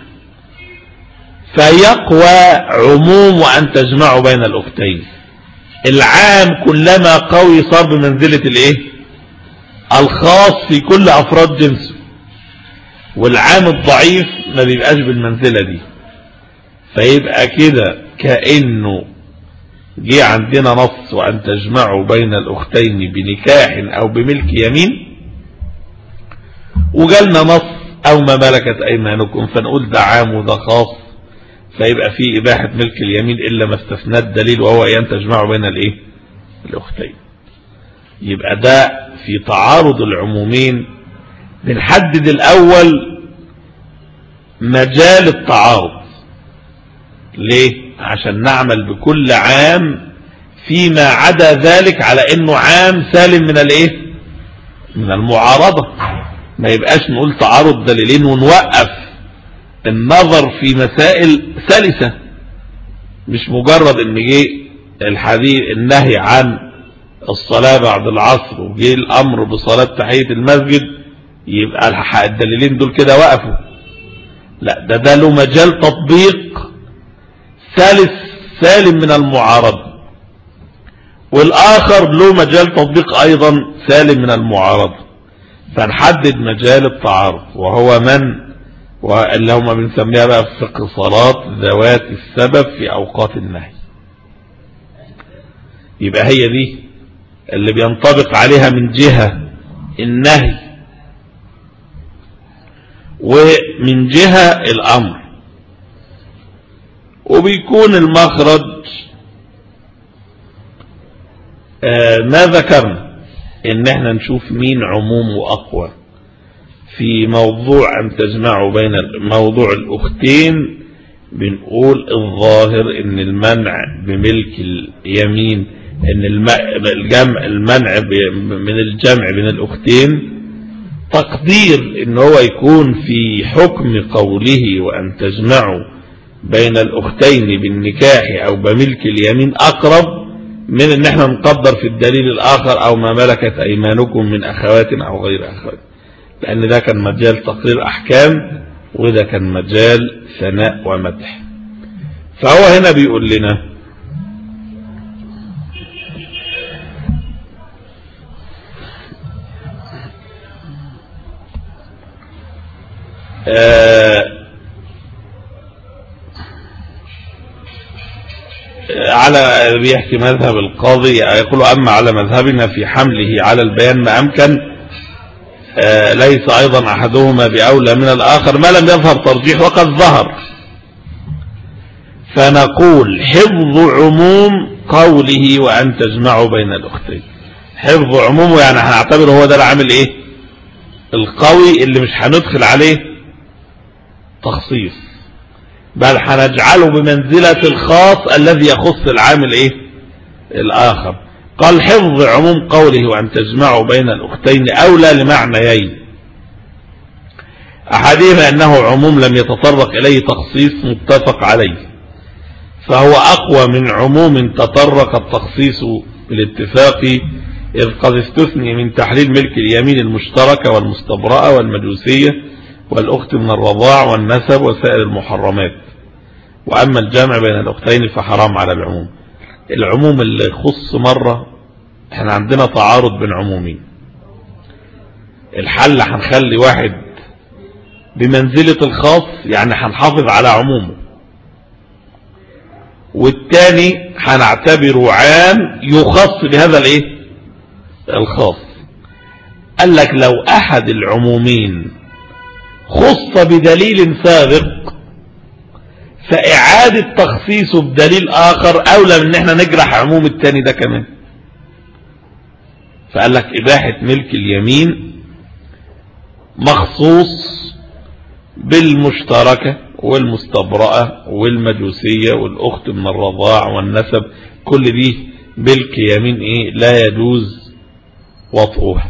فيقوى عموم وان تجمعوا بين الاختين، العام كلما قوي صار بمنزلة الايه الخاص في كل افراد جنسه، والعام الضعيف ما بيبقاش بالمنزلة دي. فيبقى كده كأنه جه عندنا نص وأن تجمعوا بين الأختين بنكاح أو بملك يمين، وجالنا نص أو ما ملكت أيمانكم، فنقول ده عام وده خاص، فيبقى فيه إباحة ملك اليمين إلا ما استثنى الدليل وهو أن تجمعوا بين الإيه الأختين. يبقى ده في تعارض العمومين. بنحدد الأول مجال التعارض ليه؟ عشان نعمل بكل عام فيما عدا ذلك على انه عام سالم من الايه من المعارضة. ما يبقاش نقول تعارض دليلين ونوقف النظر في مسائل سلسة، مش مجرد ان جه الحديث النهي عن الصلاة بعد العصر وجه الامر بصلاة تحية المسجد يبقى الدليلين دول كده وقفوا. لا، ده ده له مجال تطبيق ثالث سالم من المعارضة، والآخر له مجال تطبيق أيضا سالم من المعارضة. فنحدد مجال التعارض وهو من واللي هم بنسميها بقى في فقه صلاة ذوات السبب في أوقات النهي. يبقى هي دي اللي بينطبق عليها من جهة النهي ومن جهة الأمر، وبيكون المخرج آه ما ذكرنا ان احنا نشوف مين عمومه اقوى في موضوع ان تجمعوا بين موضوع الاختين. بنقول الظاهر ان المنع بملك اليمين، ان الجمع المنع من الجمع بين الاختين تقدير ان هو يكون في حكم قوله وان تجمعوا بين الاختين بالنكاح او بملك اليمين اقرب من ان احنا نقدر في الدليل الاخر او ما ملكت ايمانكم من اخوات او غير اخوات، لان ده كان مجال تقرير احكام وده كان مجال ثناء ومدح. فهو هنا بيقول لنا آه على بيحكي مذهب القاضي يقول أما على مذهبنا في حمله على البيان ما أمكن آه ليس أيضا أحدهما بأولى من الآخر ما لم يظهر ترجيح وقد ظهر. فنقول حفظ عموم قوله وأن تجمعوا بين الأختين، حفظ عمومه يعني هنعتبره هو ده العامل إيه القوي اللي مش هندخل عليه تخصيص، بل هنجعله بمنزلة الخاص الذي يخص العامل ايه الاخر. قال حفظ عموم قوله وان تجمعوا بين الاختين اولى لمعنيين، احدهما انه عموم لم يتطرق اليه تخصيص متفق عليه، فهو اقوى من عموم تطرق التخصيص بالاتفاق إذ قد استثني من تحليل ملك اليمين المشتركة والمستبرأة والمجوسية والأخت من الرضاع والنسب وسائر المحرمات. وأما الجمع بين الأختين فحرام على العموم. العموم اللي يخص مرة، احنا عندنا تعارض بين عمومين. الحل هنخلي واحد بمنزلة الخاص، يعني هنحافظ على عمومه، والتاني هنعتبره عام يخص بهذا الايه الخاص. قال لك لو احد العمومين خص بدليل سابق فاعادة تخصيصه بدليل اخر اولى من ان احنا نجرح عموم التاني ده كمان. فقال لك اباحة ملك اليمين مخصوص بالمشتركة والمستبرأة والمجوسية والأخت من الرضاع والنسب، كل دي ملك يمين ايه لا يجوز وطئها.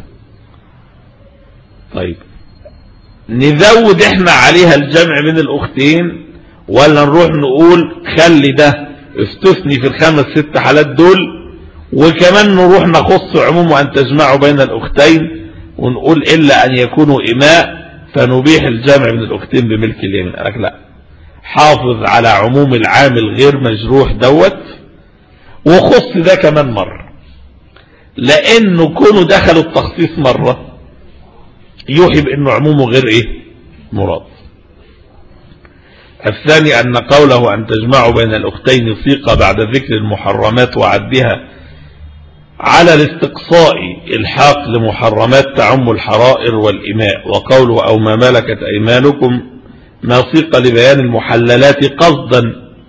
طيب نزود احنا عليها الجمع بين الأختين، ولا نروح نقول خلي ده استثني في الخمس ست حالات دول، وكمان نروح نخص عموم وأن تجمعوا بين الأختين ونقول إلا أن يكونوا إماء فنبيح الجمع بين الأختين بملك اليمين؟ قال لك لا، حافظ على عموم العام الغير مجروح دوت، وخص ده كمان مرة، لأنه كونه دخلوا التخصيص مرة يوحي بأنه عمومه غير إيه مراد. الثاني أن قوله أن تجمعوا بين الأختين سيق بعد ذكر المحرمات وعدها على الاستقصاء الحاق لمحرمات تعم الحرائر والإماء، وقوله أو ما ملكت أيمانكم ما سيق لبيان المحللات قصدا،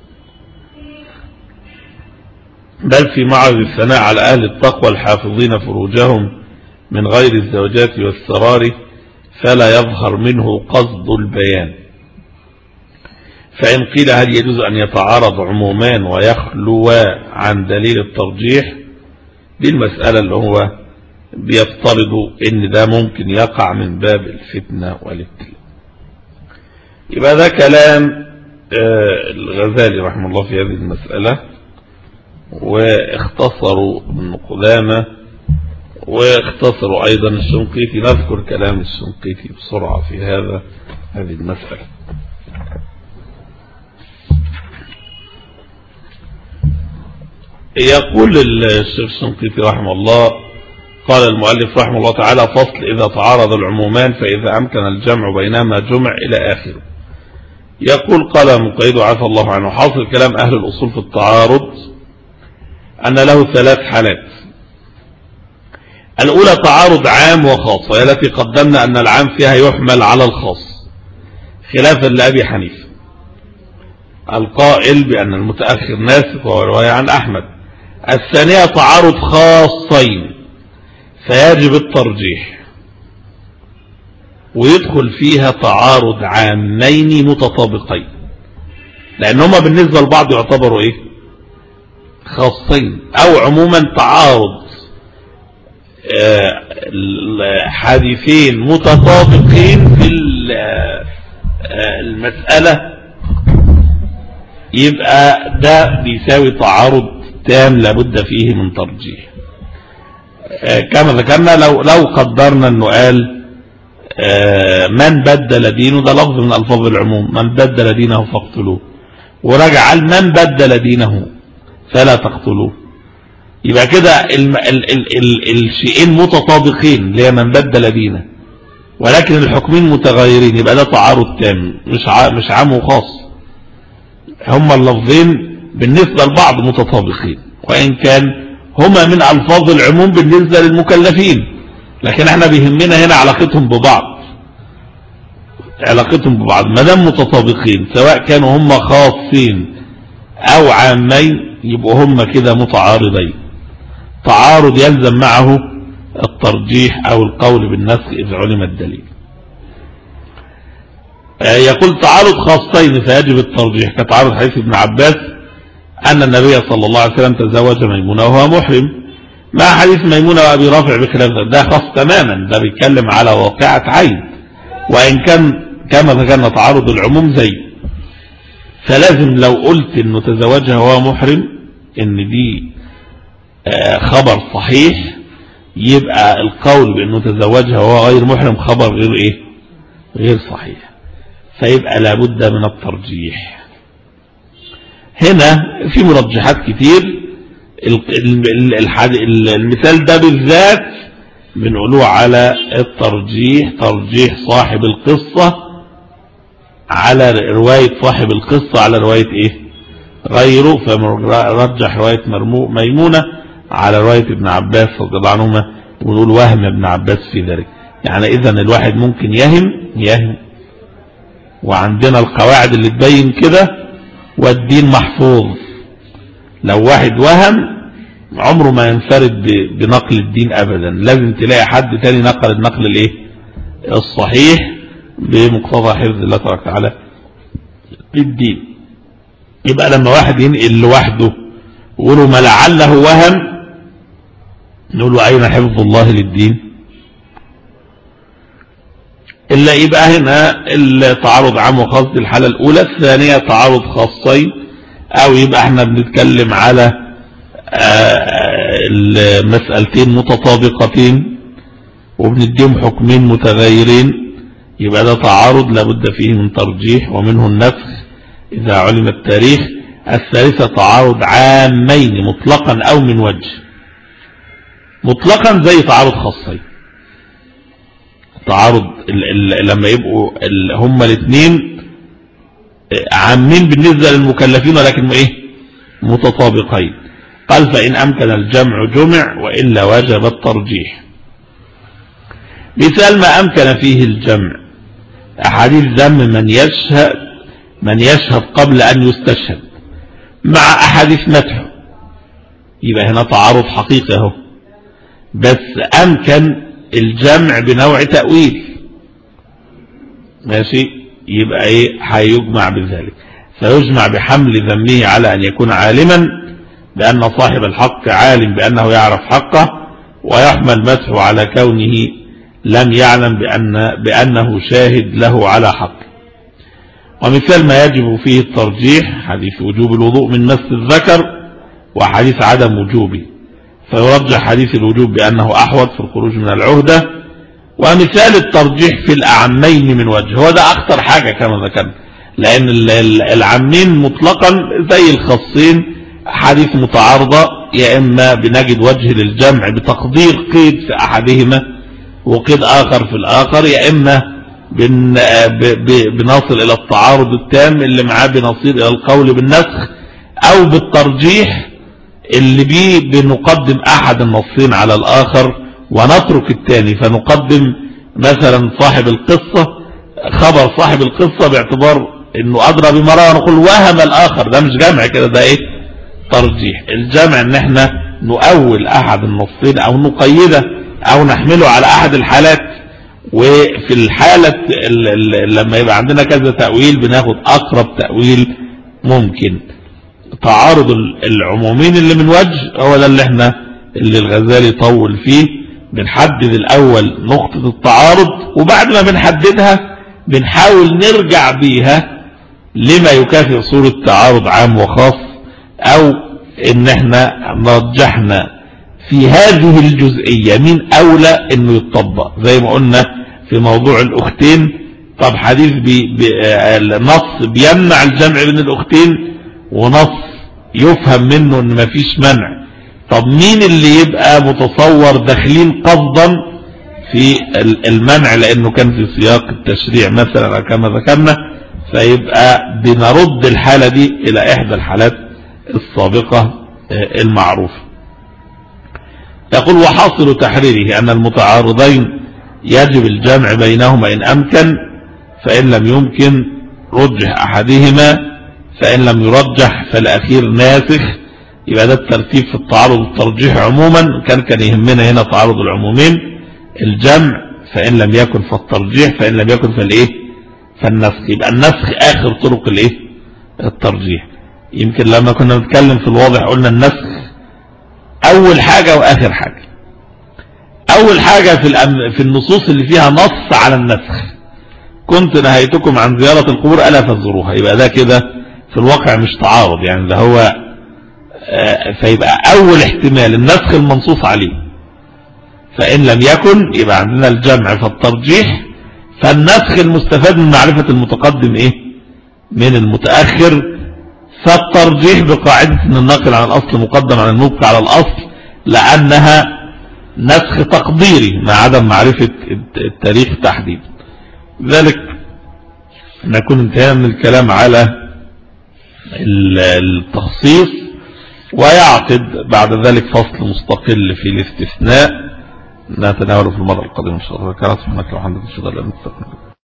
بل في معرض الثناء على أهل التقوى الحافظين فروجهم من غير الزوجات والسرار فلا يظهر منه قصد البيان. فإن قيل هل يجوز أن يتعارض عمومان ويخلوا عن دليل الترجيح؟ دي المسألة اللي هو بيفترضوا ان ده ممكن يقع من باب الفتنة والابتلاء. يبقى ده كلام الغزالي رحمه الله في هذه المسألة، واختصروا ابن قدامة واختصروا ايضا الشنقيطي. نذكر كلام الشنقيطي بسرعة في هذا هذه المسألة. يقول الشيخ الشنقيطي رحمه الله: قال المؤلف رحمه الله تعالى: فصل إذا تعارض العمومان فإذا أمكن الجمع بينما جمع إلى آخره. يقول قال مقيد عفى الله عنه: حاصل كلام أهل الأصول في التعارض أن له ثلاث حالات. الأولى تعارض عام وخاص، وهي التي قدمنا أن العام فيها يحمل على الخاص خلافا لأبي حنيفة القائل بأن المتأخر ناسخ، وهو رواية عن أحمد. الثانية تعارض خاصين فيجب الترجيح، ويدخل فيها تعارض عامين متطابقين، لأنهما بالنسبة لبعض يعتبروا إيه خاصين، أو عموما تعارض حديثين متطابقين في المسألة، يبقى ده بيساوي تعارض تام لابد فيه من ترجيح. كما ذكرنا لو لو قدرنا انه قال من بدل دينه، ده لفظ من الفاظ العموم، من بدل دينه فاقتلوه، ورجع قال من بدل دينه فلا تقتلوه، يبقى كده ال ال ال ال الشيئين متطابقين اللي هي من بدل دينه، ولكن الحكمين متغيرين، يبقى ده تعارض تام مش مش عام وخاص. هما اللفظين بالنسبة لبعض متطابقين، وإن كان هما من ألفاظ العموم بالنسبة للمكلفين، لكن احنا بيهمنا هنا علاقتهم ببعض، علاقتهم ببعض ما دام متطابقين، سواء كانوا هما خاصين أو عامين، يبقوا هما كده متعارضين. تعارض يلزم معه الترجيح أو القول بالنسخ إذا علم الدليل. يقول تعارض خاصين فيجب الترجيح، كتعارض حديث ابن عباس أن النبي صلى الله عليه وسلم تزوج ميمونة وهو محرم، مع حديث ميمونة وأبي رافع بخلاف ده خاص تماما، ده بيتكلم على واقعة عين، وإن كان كما ذكرنا تعارض العموم زي، فلازم لو قلت إنه تزوجها وهو محرم إن دي خبر صحيح، يبقى القول بأنه تزوجها وهو غير محرم خبر غير إيه غير صحيح، فيبقى لابد من الترجيح. هنا في مرجحات كتير، المثال ده بالذات بنقوله على الترجيح، ترجيح صاحب القصة على رواية صاحب القصة على رواية ايه غيره، فرجح رواية ميمونة على رواية ابن عباس رضي الله عنهما، ونقول وهم ابن عباس في ذلك. يعني اذا الواحد ممكن يهم يهم وعندنا القواعد اللي تبين كده، والدين محفوظ. لو واحد وهم عمره ما ينفرد بنقل الدين ابدا، لازم تلاقي حد تاني نقل النقل الايه الصحيح بمقتضى حفظ الله تبارك وتعالى الدين. يبقى لما واحد ينقل لوحده ويقولوا ما لعله وهم، نقول له اين حفظ الله للدين؟ إلا يبقى هنا التعارض عام وخاص دي الحالة الأولى. الثانية تعارض خاصين، أو يبقى احنا بنتكلم على المسألتين متطابقتين وبنديهم حكمين متغيرين، يبقى ده تعارض لابد فيه من ترجيح، ومنه النسخ إذا علم التاريخ. الثالثة تعارض عامين مطلقا أو من وجه. مطلقا زي تعارض خاصين، تعارض لما يبقوا هما الاثنين عامين بالنسبة للمكلفين ولكن ايه متطابقين. قال فإن أمكن الجمع جمع وإلا وجب الترجيح. مثال ما أمكن فيه الجمع: أحاديث ذم من يشهد من يشهد قبل أن يستشهد مع أحاديث مدحه، يبقى هنا تعارض حقيقي اهو، بس أمكن الجمع بنوع تأويل، ماشي، يبقى ايه هيجمع بذلك. فيجمع بحمل ذمه على أن يكون عالما بأن صاحب الحق عالم بأنه يعرف حقه، ويحمل مدحه على كونه لم يعلم بأن بأنه شاهد له على حق. ومثال ما يجب فيه الترجيح: حديث وجوب الوضوء من مس الذكر وحديث عدم وجوبه، فيرجح حديث الوجوب بأنه أحوط في الخروج من العهدة. ومثال الترجيح في الأعمين من وجه، هو ده أكثر حاجة كما ذكرنا، لأن العامين مطلقا زي الخاصين حديث متعارضة، يا إما بنجد وجه للجمع بتقدير قيد في أحدهما وقيد آخر في الآخر، يا إما بن بنصل إلى التعارض التام اللي معاه بنصل إلى القول بالنسخ، أو بالترجيح اللي بيه بنقدم أحد النصين على الآخر ونترك الثاني، فنقدم مثلا صاحب القصة خبر صاحب القصة باعتبار انه ادرى بمرأة، ونقول وهم الآخر. ده مش جمع كده، ده ايه ترجيح. الجمع ان احنا نؤول احد النصين او نقيده او نحمله على احد الحالات، وفي الحالة لما يبقى عندنا كذا تأويل بناخد اقرب تأويل ممكن. تعارض العمومين اللي من وجه هو ده اللي احنا اللي الغزالي طول فيه. بنحدد الاول نقطة التعارض، وبعد ما بنحددها بنحاول نرجع بيها لما يكافئ صورة تعارض عام وخاص، او ان احنا رجحنا في هذه الجزئية مين اولى انه يتطبق. زي ما قلنا في موضوع الاختين، طب حديث بي بي نص بيمنع الجمع بين الاختين ونص يفهم منه ان مفيش منع، طب مين اللي يبقى متصور داخلين قصدا في المنع لانه كان في سياق التشريع مثلا كما ذكرنا، فيبقى بنرد الحالة دي الى احدى الحالات السابقة المعروفة. يقول وحاصل تحريره ان المتعارضين يجب الجمع بينهما ان امكن، فان لم يمكن رجح احدهما، فان لم يرجح فالاخير ناسخ. يبقى ده الترتيب في التعارض والترجيح عموما. كان كان يهمنا هنا تعارض العمومين، الجمع، فإن لم يكن فالترجيح، فإن لم يكن فالإيه فالنسخ. يبقى النسخ آخر طرق الإيه الترجيح. يمكن لما كنا نتكلم في الواضح قلنا النسخ أول حاجة وآخر حاجة. أول حاجة في الأم... في النصوص اللي فيها نص على النسخ، كنت نهيتكم عن زيارة القبور ألا فزوروها، يبقى ده كده في الواقع مش تعارض، يعني ده هو فيبقى اول احتمال النسخ المنصوص عليه، فإن لم يكن يبقى عندنا الجمع فالترجيح، فالنسخ المستفاد من معرفة المتقدم إيه من المتأخر، فالترجيح بقاعدة أن الناقل عن الأصل مقدم عن المبقى على الأصل، لأنها نسخ تقديري مع عدم معرفة التاريخ تحديدا. لذلك نكون انتهينا من الكلام على التخصيص، ويعقد بعد ذلك فصل مستقل في الاستثناء نتناوله في المرة القادمة إن شاء الله. سبحانك اللهم وبحمدك أشهد أن لا إله إلا أنت